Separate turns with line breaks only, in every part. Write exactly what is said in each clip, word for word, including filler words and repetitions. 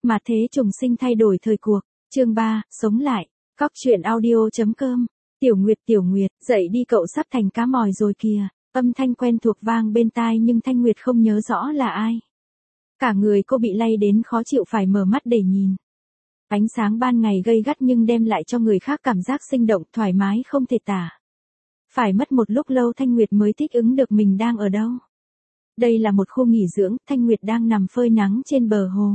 Mà thế trùng sinh thay đổi thời cuộc, chương ba, sống lại, cóc truyện audio.com, Tiểu Nguyệt Tiểu Nguyệt, dậy đi cậu sắp thành cá mòi rồi kìa, âm thanh quen thuộc vang bên tai nhưng Thanh Nguyệt không nhớ rõ là ai. Cả người cô bị lay đến khó chịu phải mở mắt để nhìn. Ánh sáng ban ngày gay gắt nhưng đem lại cho người khác cảm giác sinh động, thoải mái không thể tả. Phải mất một lúc lâu Thanh Nguyệt mới thích ứng được mình đang ở đâu. Đây là một khu nghỉ dưỡng, Thanh Nguyệt đang nằm phơi nắng trên bờ hồ.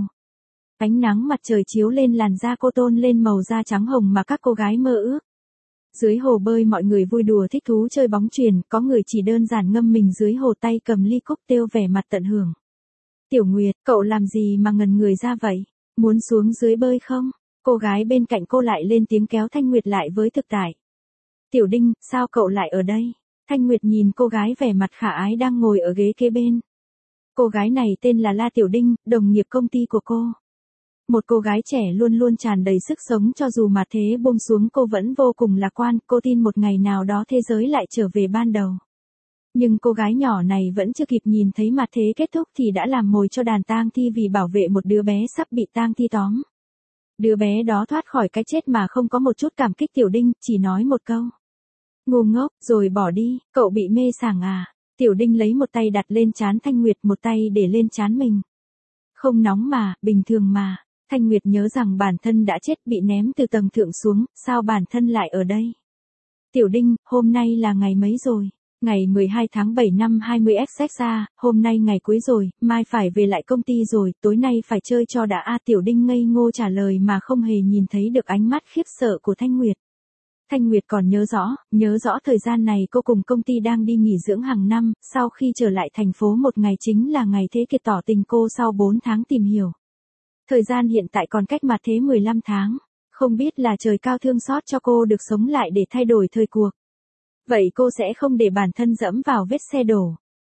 Ánh nắng mặt trời chiếu lên làn da cô tôn lên màu da trắng hồng mà các cô gái mơ ước. Dưới hồ bơi mọi người vui đùa thích thú chơi bóng chuyền, có người chỉ đơn giản ngâm mình dưới hồ tay cầm ly cocktail vẻ mặt tận hưởng. Tiểu Nguyệt, cậu làm gì mà ngần người ra vậy? Muốn xuống dưới bơi không? Cô gái bên cạnh cô lại lên tiếng kéo Thanh Nguyệt lại với thực tại. Tiểu Đinh, sao cậu lại ở đây? Thanh Nguyệt nhìn cô gái vẻ mặt khả ái đang ngồi ở ghế kế bên. Cô gái này tên là La Tiểu Đinh, đồng nghiệp công ty của cô. Một cô gái trẻ luôn luôn tràn đầy sức sống, cho dù mà thế buông xuống cô vẫn vô cùng lạc quan, cô tin một ngày nào đó thế giới lại trở về ban đầu. Nhưng cô gái nhỏ này vẫn chưa kịp nhìn thấy mặt thế kết thúc thì đã làm mồi cho đàn tang thi vì bảo vệ một đứa bé sắp bị tang thi tóm. Đứa bé đó thoát khỏi cái chết mà không có một chút cảm kích. Tiểu Đinh chỉ nói một câu: ngu ngốc, rồi bỏ đi. Cậu bị mê sảng à? Tiểu Đinh lấy một tay đặt lên trán Thanh Nguyệt, một tay để lên trán mình. Không nóng mà, bình thường mà. Thanh Nguyệt nhớ rằng bản thân đã chết, bị ném từ tầng thượng xuống, sao bản thân lại ở đây? Tiểu Đinh, hôm nay là ngày mấy rồi? Ngày mười hai tháng bảy năm hai mươi ét ét a, hôm nay ngày cuối rồi, mai phải về lại công ty rồi, tối nay phải chơi cho đã a. Tiểu Đinh ngây ngô trả lời mà không hề nhìn thấy được ánh mắt khiếp sợ của Thanh Nguyệt. Thanh Nguyệt còn nhớ rõ, nhớ rõ thời gian này cô cùng công ty đang đi nghỉ dưỡng hàng năm, sau khi trở lại thành phố một ngày chính là ngày Thế Kiệt tỏ tình cô sau bốn tháng tìm hiểu. Thời gian hiện tại còn cách mặt thế mười lăm tháng, không biết là trời cao thương xót cho cô được sống lại để thay đổi thời cuộc. Vậy cô sẽ không để bản thân dẫm vào vết xe đổ.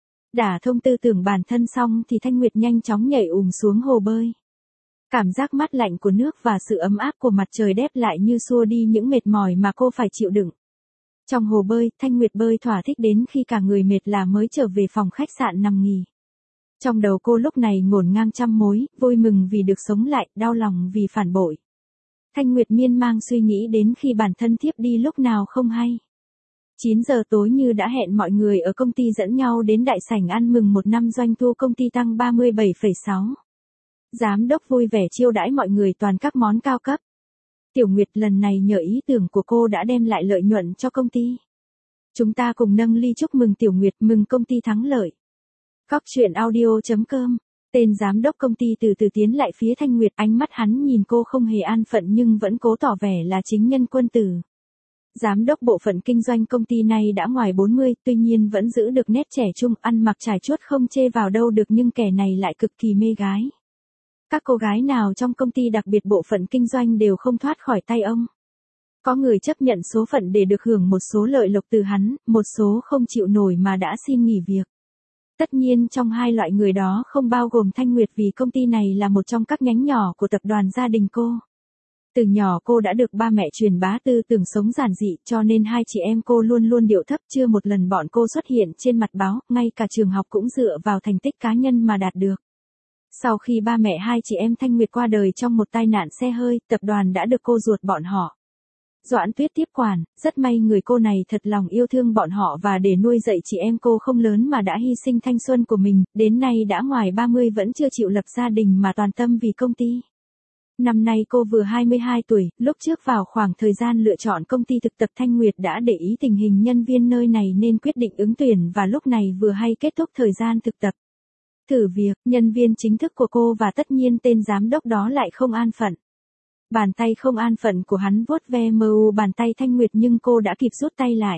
Đả thông tư tưởng bản thân xong thì Thanh Nguyệt nhanh chóng nhảy ùm xuống hồ bơi. Cảm giác mát lạnh của nước và sự ấm áp của mặt trời đép lại như xua đi những mệt mỏi mà cô phải chịu đựng. Trong hồ bơi, Thanh Nguyệt bơi thỏa thích đến khi cả người mệt là mới trở về phòng khách sạn nằm nghỉ. Trong đầu cô lúc này ngổn ngang trăm mối, vui mừng vì được sống lại, đau lòng vì phản bội. Thanh Nguyệt miên man suy nghĩ đến khi bản thân thiếp đi lúc nào không hay. chín giờ tối như đã hẹn mọi người ở công ty dẫn nhau đến đại sảnh ăn mừng một năm doanh thu công ty tăng ba mươi bảy phẩy sáu. Giám đốc vui vẻ chiêu đãi mọi người toàn các món cao cấp. Tiểu Nguyệt, lần này nhờ ý tưởng của cô đã đem lại lợi nhuận cho công ty. Chúng ta cùng nâng ly chúc mừng Tiểu Nguyệt, mừng công ty thắng lợi. Cóc truyện audio.com, tên giám đốc công ty từ từ tiến lại phía Thanh Nguyệt, ánh mắt hắn nhìn cô không hề an phận nhưng vẫn cố tỏ vẻ là chính nhân quân tử. Giám đốc bộ phận kinh doanh công ty này đã ngoài bốn mươi, tuy nhiên vẫn giữ được nét trẻ trung, ăn mặc trải chuốt không chê vào đâu được, nhưng kẻ này lại cực kỳ mê gái. Các cô gái nào trong công ty đặc biệt bộ phận kinh doanh đều không thoát khỏi tay ông. Có người chấp nhận số phận để được hưởng một số lợi lộc từ hắn, một số không chịu nổi mà đã xin nghỉ việc. Tất nhiên trong hai loại người đó không bao gồm Thanh Nguyệt vì công ty này là một trong các nhánh nhỏ của tập đoàn gia đình cô. Từ nhỏ cô đã được ba mẹ truyền bá tư tưởng sống giản dị, cho nên hai chị em cô luôn luôn điệu thấp, chưa một lần bọn cô xuất hiện trên mặt báo, ngay cả trường học cũng dựa vào thành tích cá nhân mà đạt được. Sau khi ba mẹ hai chị em Thanh Nguyệt qua đời trong một tai nạn xe hơi, tập đoàn đã được cô ruột bọn họ, Doãn Tuyết tiếp quản. Rất may người cô này thật lòng yêu thương bọn họ và để nuôi dạy chị em cô không lớn mà đã hy sinh thanh xuân của mình, đến nay đã ngoài ba mươi vẫn chưa chịu lập gia đình mà toàn tâm vì công ty. Năm nay cô vừa hai mươi hai tuổi, lúc trước vào khoảng thời gian lựa chọn công ty thực tập Thanh Nguyệt đã để ý tình hình nhân viên nơi này nên quyết định ứng tuyển, và lúc này vừa hay kết thúc thời gian thực tập. Thử việc, nhân viên chính thức của cô và tất nhiên tên giám đốc đó lại không an phận. Bàn tay không an phận của hắn vuốt ve mờ u bàn tay Thanh Nguyệt nhưng cô đã kịp rút tay lại.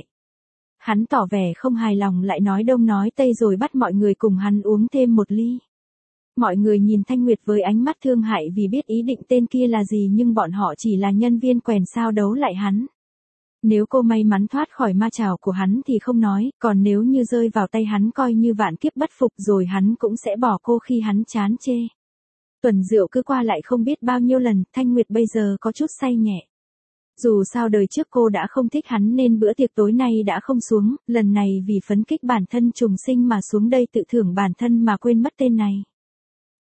Hắn tỏ vẻ không hài lòng lại nói đông nói tây rồi bắt mọi người cùng hắn uống thêm một ly. Mọi người nhìn Thanh Nguyệt với ánh mắt thương hại vì biết ý định tên kia là gì, nhưng bọn họ chỉ là nhân viên quèn sao đấu lại hắn. Nếu cô may mắn thoát khỏi ma chảo của hắn thì không nói, còn nếu như rơi vào tay hắn coi như vạn kiếp bất phục rồi hắn cũng sẽ bỏ cô khi hắn chán chê. Tuần rượu cứ qua lại không biết bao nhiêu lần, Thanh Nguyệt bây giờ có chút say nhẹ. Dù sao đời trước cô đã không thích hắn nên bữa tiệc tối nay đã không xuống, lần này vì phấn kích bản thân trùng sinh mà xuống đây tự thưởng bản thân mà quên mất tên này.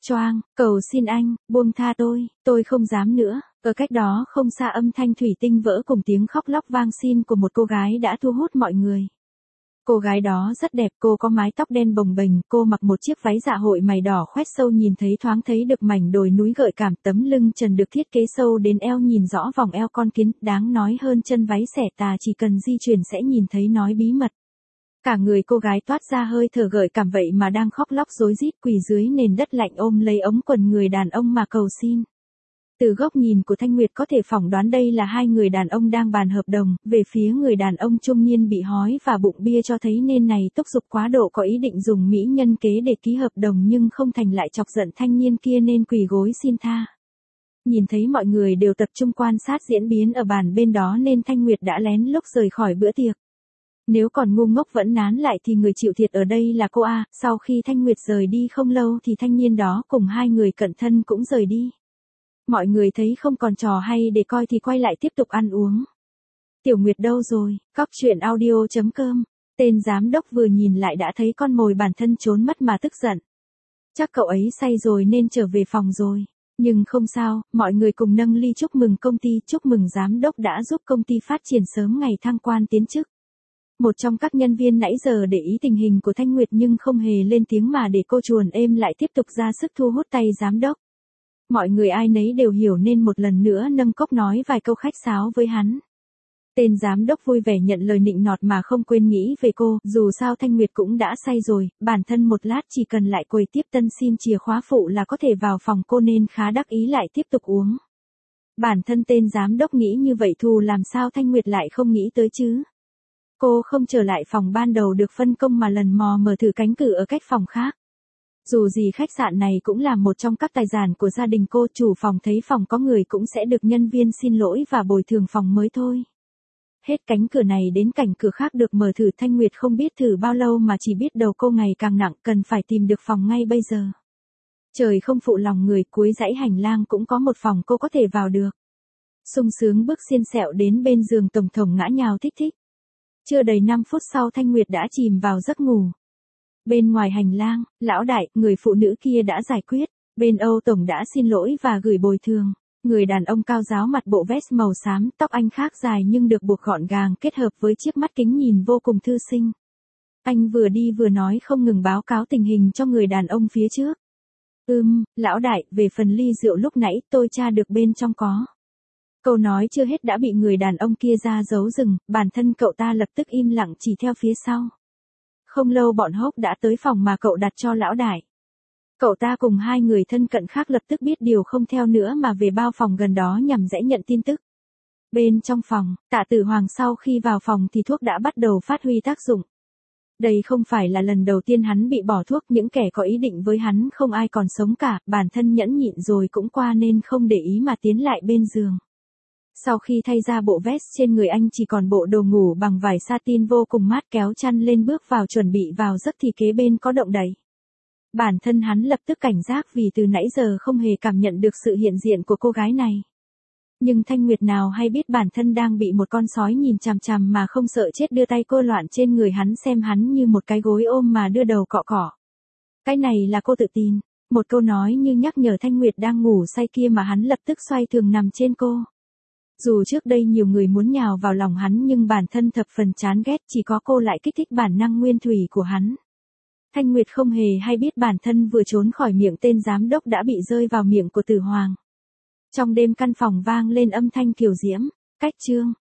choang, cầu xin anh, buông tha tôi, tôi không dám nữa. Ở cách đó không xa âm thanh thủy tinh vỡ cùng tiếng khóc lóc vang xin của một cô gái đã thu hút mọi người. Cô gái đó rất đẹp, cô có mái tóc đen bồng bềnh, cô mặc một chiếc váy dạ hội mày đỏ khoét sâu nhìn thấy thoáng thấy được mảnh đồi núi gợi cảm, tấm lưng trần được thiết kế sâu đến eo nhìn rõ vòng eo con kiến, đáng nói hơn chân váy xẻ tà chỉ cần di chuyển sẽ nhìn thấy nói bí mật. Cả người cô gái toát ra hơi thở gợi cảm vậy mà đang khóc lóc rối rít quỳ dưới nền đất lạnh ôm lấy ống quần người đàn ông mà cầu xin. Từ góc nhìn của Thanh Nguyệt có thể phỏng đoán đây là hai người đàn ông đang bàn hợp đồng, về phía người đàn ông trung niên bị hói và bụng bia cho thấy nên này túc dục quá độ có ý định dùng mỹ nhân kế để ký hợp đồng nhưng không thành lại chọc giận thanh niên kia nên quỳ gối xin tha. Nhìn thấy mọi người đều tập trung quan sát diễn biến ở bàn bên đó nên Thanh Nguyệt đã lén lút rời khỏi bữa tiệc. Nếu còn ngu ngốc vẫn nán lại thì người chịu thiệt ở đây là cô A, sau khi Thanh Nguyệt rời đi không lâu thì thanh niên đó cùng hai người cận thân cũng rời đi. Mọi người thấy không còn trò hay để coi thì quay lại tiếp tục ăn uống. Tiểu Nguyệt đâu rồi? Cóc truyện audio chấm com. Tên giám đốc vừa nhìn lại đã thấy con mồi bản thân trốn mất mà tức giận. Chắc cậu ấy say rồi nên trở về phòng rồi. Nhưng không sao, mọi người cùng nâng ly chúc mừng công ty, chúc mừng giám đốc đã giúp công ty phát triển sớm ngày thăng quan tiến chức. Một trong các nhân viên nãy giờ để ý tình hình của Thanh Nguyệt nhưng không hề lên tiếng mà để cô chuồn êm lại tiếp tục ra sức thu hút tay giám đốc. Mọi người ai nấy đều hiểu nên một lần nữa nâng cốc nói vài câu khách sáo với hắn. Tên giám đốc vui vẻ nhận lời nịnh nọt mà không quên nghĩ về cô, dù sao Thanh Nguyệt cũng đã say rồi, bản thân một lát chỉ cần lại quầy tiếp tân xin chìa khóa phụ là có thể vào phòng cô nên khá đắc ý lại tiếp tục uống. Bản thân tên giám đốc nghĩ như vậy thù làm sao Thanh Nguyệt lại không nghĩ tới chứ. Cô không trở lại phòng ban đầu được phân công mà lần mò mở thử cánh cửa ở cách phòng khác. Dù gì khách sạn này cũng là một trong các tài sản của gia đình cô, chủ phòng thấy phòng có người cũng sẽ được nhân viên xin lỗi và bồi thường phòng mới thôi. Hết cánh cửa này đến cảnh cửa khác được mở thử, Thanh Nguyệt không biết thử bao lâu mà chỉ biết đầu cô ngày càng nặng, cần phải tìm được phòng ngay bây giờ. Trời không phụ lòng người, cuối dãy hành lang cũng có một phòng cô có thể vào được. Sung sướng bước xiên xẹo đến bên giường tổng thống ngã nhào thích thích. Chưa đầy năm phút sau Thanh Nguyệt đã chìm vào giấc ngủ. Bên ngoài hành lang, lão đại, người phụ nữ kia đã giải quyết. Bên Âu Tổng đã xin lỗi và gửi bồi thường. Người đàn ông cao ráo mặc bộ vest màu xám, tóc anh khác dài nhưng được buộc gọn gàng kết hợp với chiếc mắt kính nhìn vô cùng thư sinh. Anh vừa đi vừa nói không ngừng báo cáo tình hình cho người đàn ông phía trước. Ừm, lão đại, về phần ly rượu lúc nãy tôi tra được bên trong có. Câu nói chưa hết đã bị người đàn ông kia ra giấu rừng, bản thân cậu ta lập tức im lặng chỉ theo phía sau. Không lâu bọn Hốc đã tới phòng mà cậu đặt cho lão đại. Cậu ta cùng hai người thân cận khác lập tức biết điều không theo nữa mà về bao phòng gần đó nhằm dễ nhận tin tức. Bên trong phòng, Tạ Tử Hoàng sau khi vào phòng thì thuốc đã bắt đầu phát huy tác dụng. Đây không phải là lần đầu tiên hắn bị bỏ thuốc, những kẻ có ý định với hắn không ai còn sống cả, bản thân nhẫn nhịn rồi cũng qua nên không để ý mà tiến lại bên giường. Sau khi thay ra bộ vest trên người anh chỉ còn bộ đồ ngủ bằng vải satin vô cùng mát, kéo chăn lên bước vào chuẩn bị vào giấc thì kế bên có động đậy. Bản thân hắn lập tức cảnh giác vì từ nãy giờ không hề cảm nhận được sự hiện diện của cô gái này. Nhưng Thanh Nguyệt nào hay biết bản thân đang bị một con sói nhìn chằm chằm mà không sợ chết đưa tay cô loạn trên người hắn xem hắn như một cái gối ôm mà đưa đầu cọ cọ. Cái này là cô tự tin, một câu nói như nhắc nhở Thanh Nguyệt đang ngủ say kia mà hắn lập tức xoay thường nằm trên cô. Dù trước đây nhiều người muốn nhào vào lòng hắn nhưng bản thân thập phần chán ghét, chỉ có cô lại kích thích bản năng nguyên thủy của hắn. Thanh Nguyệt không hề hay biết bản thân vừa trốn khỏi miệng tên giám đốc đã bị rơi vào miệng của Tử Hoàng. Trong đêm căn phòng vang lên âm thanh kiều diễm, cách chương.